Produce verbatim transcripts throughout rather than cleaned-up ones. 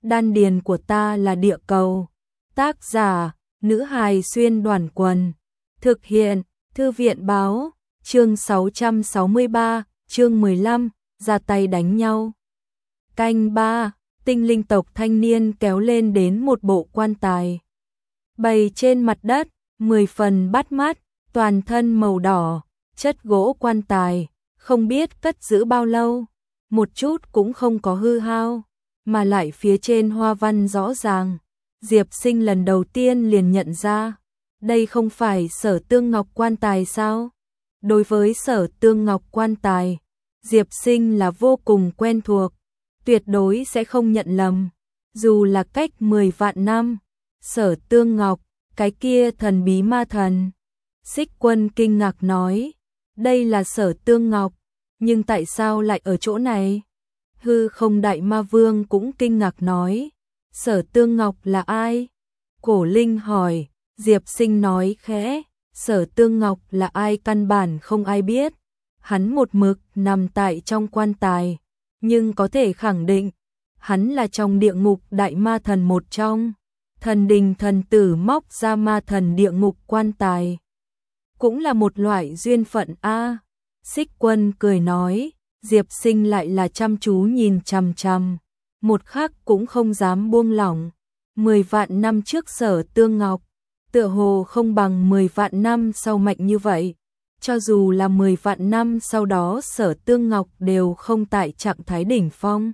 Đan điền của ta là địa cầu. Tác giả, nữ hài xuyên đoàn quần. Thực hiện, thư viện báo, chương sáu trăm sáu mươi ba, chương mười lăm, ra tay đánh nhau. Canh ba, tinh linh tộc thanh niên kéo lên đến một bộ quan tài. Bày trên mặt đất, mười phần bắt mắt, toàn thân màu đỏ, chất gỗ quan tài, không biết cất giữ bao lâu, một chút cũng không có hư hao, mà lại phía trên hoa văn rõ ràng. Diệp Sinh lần đầu tiên liền nhận ra, đây không phải Sở Tương Ngọc quan tài sao? Đối với Sở Tương Ngọc quan tài, Diệp Sinh là vô cùng quen thuộc, tuyệt đối sẽ không nhận lầm, dù là cách mười vạn năm. Sở Tương Ngọc, cái kia thần bí ma thần. Xích Quân kinh ngạc nói, đây là Sở Tương Ngọc, nhưng tại sao lại ở chỗ này? Hư Không Đại Ma Vương cũng kinh ngạc nói, Sở Tương Ngọc là ai? Cổ Linh hỏi. Diệp Sinh nói khẽ, Sở Tương Ngọc là ai căn bản không ai biết. Hắn một mực nằm tại trong quan tài, nhưng có thể khẳng định, hắn là trong địa ngục đại ma thần một trong. Thần đình thần tử móc ra ma thần địa ngục quan tài, cũng là một loại duyên phận a. Xích Quân cười nói, Diệp Sinh lại là chăm chú nhìn chằm chằm, một khắc cũng không dám buông lỏng. Mười vạn năm trước Sở Tương Ngọc, tựa hồ không bằng mười vạn năm sau mạnh như vậy. Cho dù là mười vạn năm sau đó Sở Tương Ngọc đều không tại trạng thái đỉnh phong.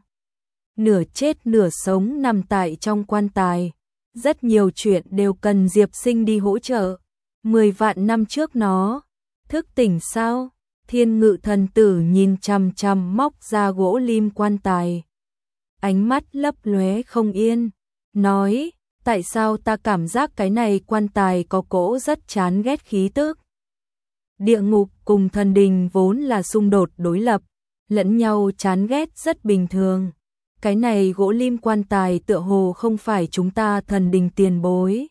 Nửa chết nửa sống nằm tại trong quan tài. Rất nhiều chuyện đều cần Diệp Sinh đi hỗ trợ. Mười vạn năm trước nó thức tỉnh sao? Thiên Ngự thần tử nhìn chằm chằm móc ra gỗ lim quan tài, ánh mắt lấp lóe không yên, nói, tại sao ta cảm giác cái này quan tài có cỗ rất chán ghét khí tức. Địa ngục cùng thần đình vốn là xung đột đối lập, lẫn nhau chán ghét rất bình thường. Cái này gỗ lim quan tài tựa hồ không phải chúng ta thần đình tiền bối.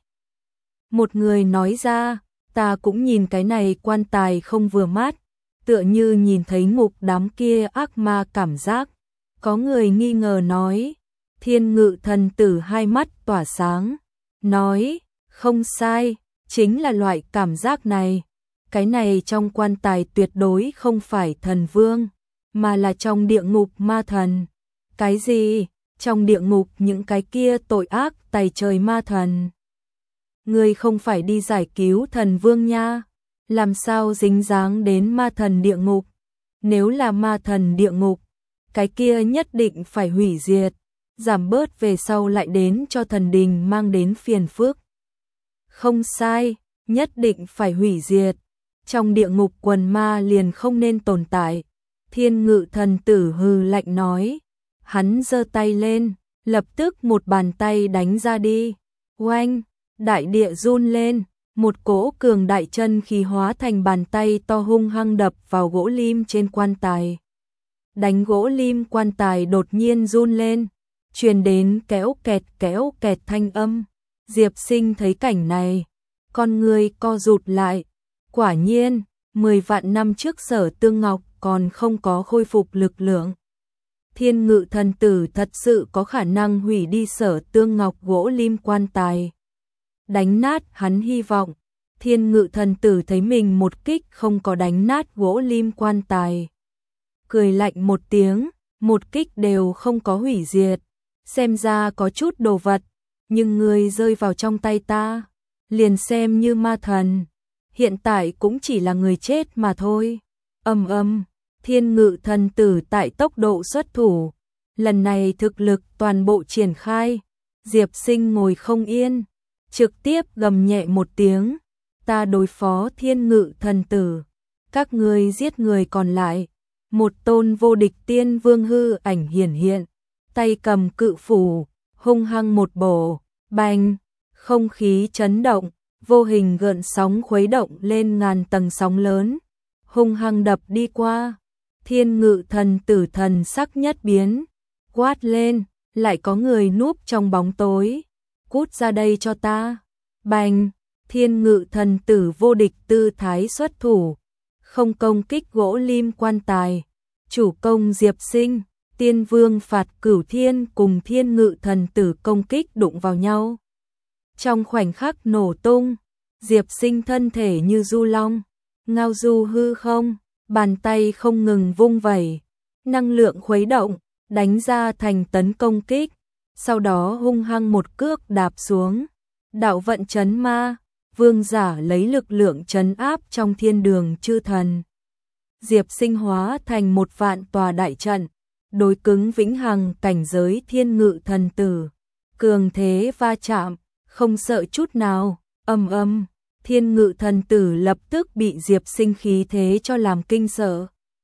Một người nói ra, ta cũng nhìn cái này quan tài không vừa mắt, tựa như nhìn thấy ngục đám kia ác ma cảm giác. Có người nghi ngờ nói, Thiên Ngự thần tử hai mắt tỏa sáng, nói, không sai, chính là loại cảm giác này. Cái này trong quan tài tuyệt đối không phải thần vương, mà là trong địa ngục ma thần. Cái gì? Trong địa ngục những cái kia tội ác tày trời ma thần. Ngươi không phải đi giải cứu thần vương nha, làm sao dính dáng đến ma thần địa ngục? Nếu là ma thần địa ngục, cái kia nhất định phải hủy diệt, giảm bớt về sau lại đến cho thần đình mang đến phiền phức. Không sai, nhất định phải hủy diệt. Trong địa ngục quần ma liền không nên tồn tại. Thiên Ngự thần tử hừ lạnh nói. Hắn giơ tay lên, lập tức một bàn tay đánh ra đi. Oanh, đại địa run lên, một cỗ cường đại chân khí hóa thành bàn tay to hung hăng đập vào gỗ lim trên quan tài. Đánh gỗ lim quan tài đột nhiên run lên, truyền đến kéo kẹt kéo kẹt thanh âm. Diệp Sinh thấy cảnh này, con người co rụt lại. Quả nhiên, mười vạn năm trước Sở Tương Ngọc còn không có khôi phục lực lượng. Thiên Ngự thần tử thật sự có khả năng hủy đi Sở Tương Ngọc gỗ lim quan tài, đánh nát hắn hy vọng. Thiên Ngự thần tử thấy mình một kích không có đánh nát gỗ lim quan tài, cười lạnh một tiếng, một kích đều không có hủy diệt, xem ra có chút đồ vật, nhưng người rơi vào trong tay ta, liền xem như ma thần, hiện tại cũng chỉ là người chết mà thôi. Ầm ầm, Thiên Ngự thần tử tại tốc độ xuất thủ, lần này thực lực toàn bộ triển khai. Diệp Sinh ngồi không yên, trực tiếp gầm nhẹ một tiếng, ta đối phó Thiên Ngự thần tử, các ngươi giết người còn lại. Một tôn vô địch tiên vương hư ảnh hiển hiện, tay cầm cự phủ, hung hăng một bổ, bành, không khí chấn động, vô hình gợn sóng khuấy động lên ngàn tầng sóng lớn, hung hăng đập đi qua. Thiên Ngự thần tử thần sắc nhất biến, quát lên, lại có người núp trong bóng tối, cút ra đây cho ta. Bành, Thiên Ngự thần tử vô địch tư thái xuất thủ, không công kích gỗ lim quan tài, chủ công Diệp Sinh, Tiên Vương phạt Cửu Thiên cùng Thiên Ngự Thần Tử công kích đụng vào nhau. Trong khoảnh khắc nổ tung, Diệp Sinh thân thể như du long, ngao du hư không, bàn tay không ngừng vung vẩy, năng lượng khuấy động, đánh ra thành tấn công kích, sau đó hung hăng một cước đạp xuống. Đạo vận chấn ma, vương giả lấy lực lượng trấn áp trong thiên đường chư thần. Diệp Sinh hóa thành một vạn tòa đại trận, đối cứng vĩnh hằng cảnh giới Thiên Ngự Thần Tử, cường thế va chạm, không sợ chút nào. Ầm ầm, Thiên Ngự Thần Tử lập tức bị Diệp Sinh khí thế cho làm kinh sợ,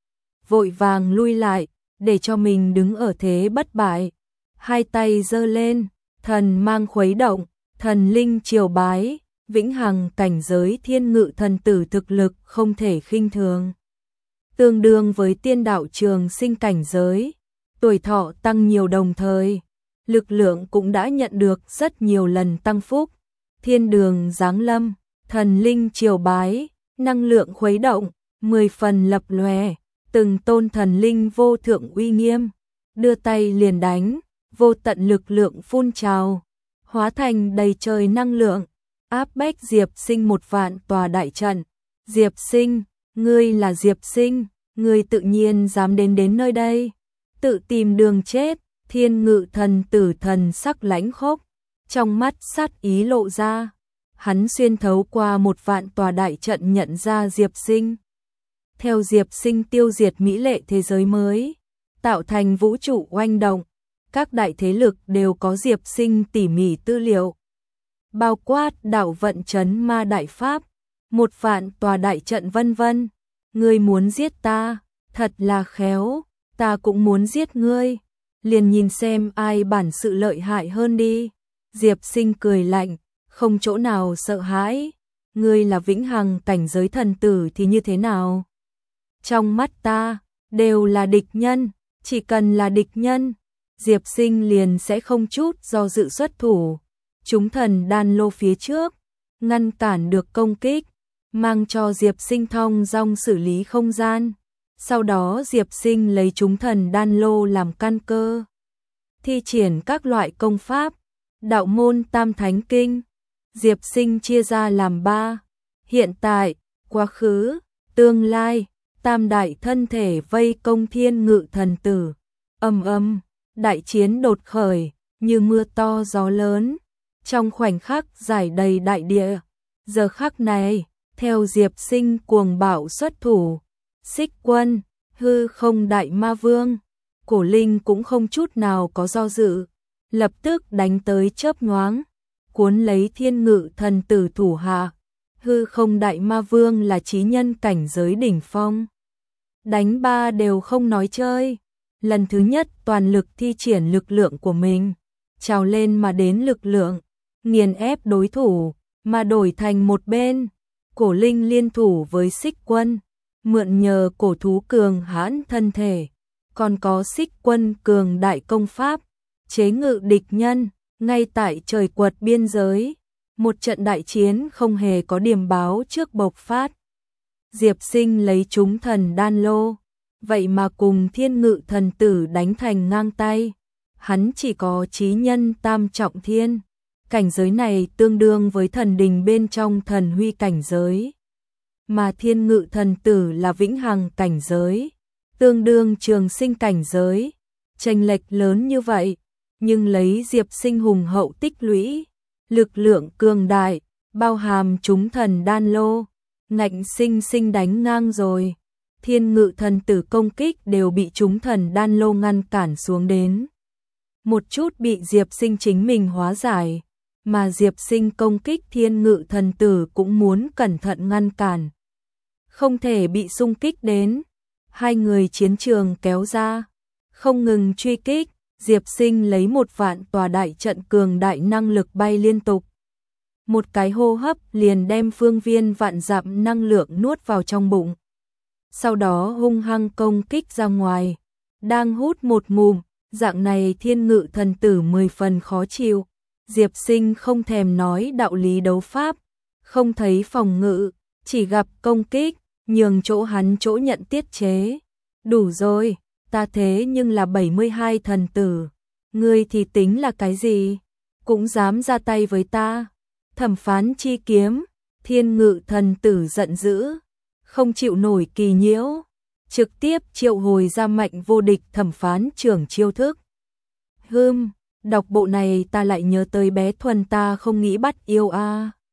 vội vàng lui lại, để cho mình đứng ở thế bất bại, hai tay giơ lên, thần mang khuấy động, thần linh triều bái, vĩnh hằng cảnh giới Thiên Ngự Thần Tử thực lực không thể khinh thường, tương đương với tiên đạo trường sinh cảnh giới, tuổi thọ tăng nhiều đồng thời, lực lượng cũng đã nhận được rất nhiều lần tăng phúc. Thiên đường giáng lâm, thần linh triều bái, năng lượng khuấy động, mười phần lập lòe, từng tôn thần linh vô thượng uy nghiêm, đưa tay liền đánh, vô tận lực lượng phun trào, hóa thành đầy trời năng lượng, áp bách Diệp Sinh một vạn tòa đại trận. Diệp Sinh, ngươi là Diệp Sinh, ngươi tự nhiên dám đến đến nơi đây, tự tìm đường chết. Thiên Ngự Thần Tử thần sắc lãnh khốc, trong mắt sát ý lộ ra, hắn xuyên thấu qua một vạn tòa đại trận nhận ra Diệp Sinh. Theo Diệp Sinh tiêu diệt mỹ lệ thế giới mới, tạo thành vũ trụ oanh động, các đại thế lực đều có Diệp Sinh tỉ mỉ tư liệu, bao quát đạo vận chấn ma đại pháp, một vạn tòa đại trận vân vân. Ngươi muốn giết ta, thật là khéo, ta cũng muốn giết ngươi, liền nhìn xem ai bản sự lợi hại hơn đi. Diệp Sinh cười lạnh, không chỗ nào sợ hãi, ngươi là vĩnh hằng cảnh giới thần tử thì như thế nào? Trong mắt ta, đều là địch nhân, chỉ cần là địch nhân, Diệp Sinh liền sẽ không chút do dự xuất thủ. Chúng thần đan lô phía trước, ngăn cản được công kích, mang cho Diệp Sinh thong dong xử lý không gian. Sau đó Diệp Sinh lấy chúng thần đan lô làm căn cơ, thi triển các loại công pháp, đạo môn tam thánh kinh. Diệp Sinh chia ra làm ba, hiện tại, quá khứ, tương lai, tam đại thân thể vây công Thiên Ngự Thần Tử. Ầm ầm, đại chiến đột khởi, như mưa to gió lớn, trong khoảnh khắc giải đầy đại địa. Giờ khắc này, theo Diệp Sinh cuồng bạo xuất thủ, Xích Quân, hư không đại ma vương, Cổ Linh cũng không chút nào có do dự, lập tức đánh tới chớp nhoáng, cuốn lấy Thiên Ngự Thần Tử thủ hạ. Hư không đại ma vương là chí nhân cảnh giới đỉnh phong, đánh ba đều không nói chơi, lần thứ nhất toàn lực thi triển lực lượng của mình, trào lên mà đến lực lượng, nghiền ép đối thủ, mà đổi thành một bên. Cổ Linh liên thủ với Xích Quân, mượn nhờ cổ thú cường hãn thân thể, còn có Xích Quân cường đại công pháp, chế ngự địch nhân, ngay tại trời quật biên giới. Một trận đại chiến không hề có điểm báo trước bộc phát. Diệp Sinh lấy chúng thần đan lô, vậy mà cùng Thiên Ngự Thần Tử đánh thành ngang tay. Hắn chỉ có chí nhân tam trọng thiên, cảnh giới này tương đương với thần đình bên trong thần huy cảnh giới, mà Thiên Ngự Thần Tử là vĩnh hằng cảnh giới, tương đương trường sinh cảnh giới. Chênh lệch lớn như vậy, nhưng lấy Diệp Sinh hùng hậu tích lũy, lực lượng cường đại, bao hàm chúng thần đan lô, ngạnh sinh sinh đánh ngang rồi. Thiên Ngự Thần Tử công kích đều bị chúng thần đan lô ngăn cản xuống đến, một chút bị Diệp Sinh chính mình hóa giải, mà Diệp Sinh công kích Thiên Ngự Thần Tử cũng muốn cẩn thận ngăn cản, không thể bị xung kích đến. Hai người chiến trường kéo ra, không ngừng truy kích. Diệp Sinh lấy một vạn tòa đại trận cường đại năng lực bay liên tục, một cái hô hấp liền đem phương viên vạn dặm năng lượng nuốt vào trong bụng, sau đó hung hăng công kích ra ngoài, đang hút một ngụm, dạng này Thiên Ngự Thần Tử mười phần khó chịu. Diệp Sinh không thèm nói đạo lý đấu pháp, không thấy phòng ngự, chỉ gặp công kích, nhường chỗ hắn chỗ nhận tiết chế. Đủ rồi, ta thế nhưng là bảy mươi hai thần tử, ngươi thì tính là cái gì, cũng dám ra tay với ta. Thẩm Phán chi kiếm, Thiên Ngự thần tử giận dữ, không chịu nổi kỳ nhiễu, trực tiếp triệu hồi ra Mạnh Vô Địch Thẩm Phán trưởng chiêu thức. Hừm, đọc bộ này ta lại nhớ tới bé Thuần ta không nghĩ bắt yêu a.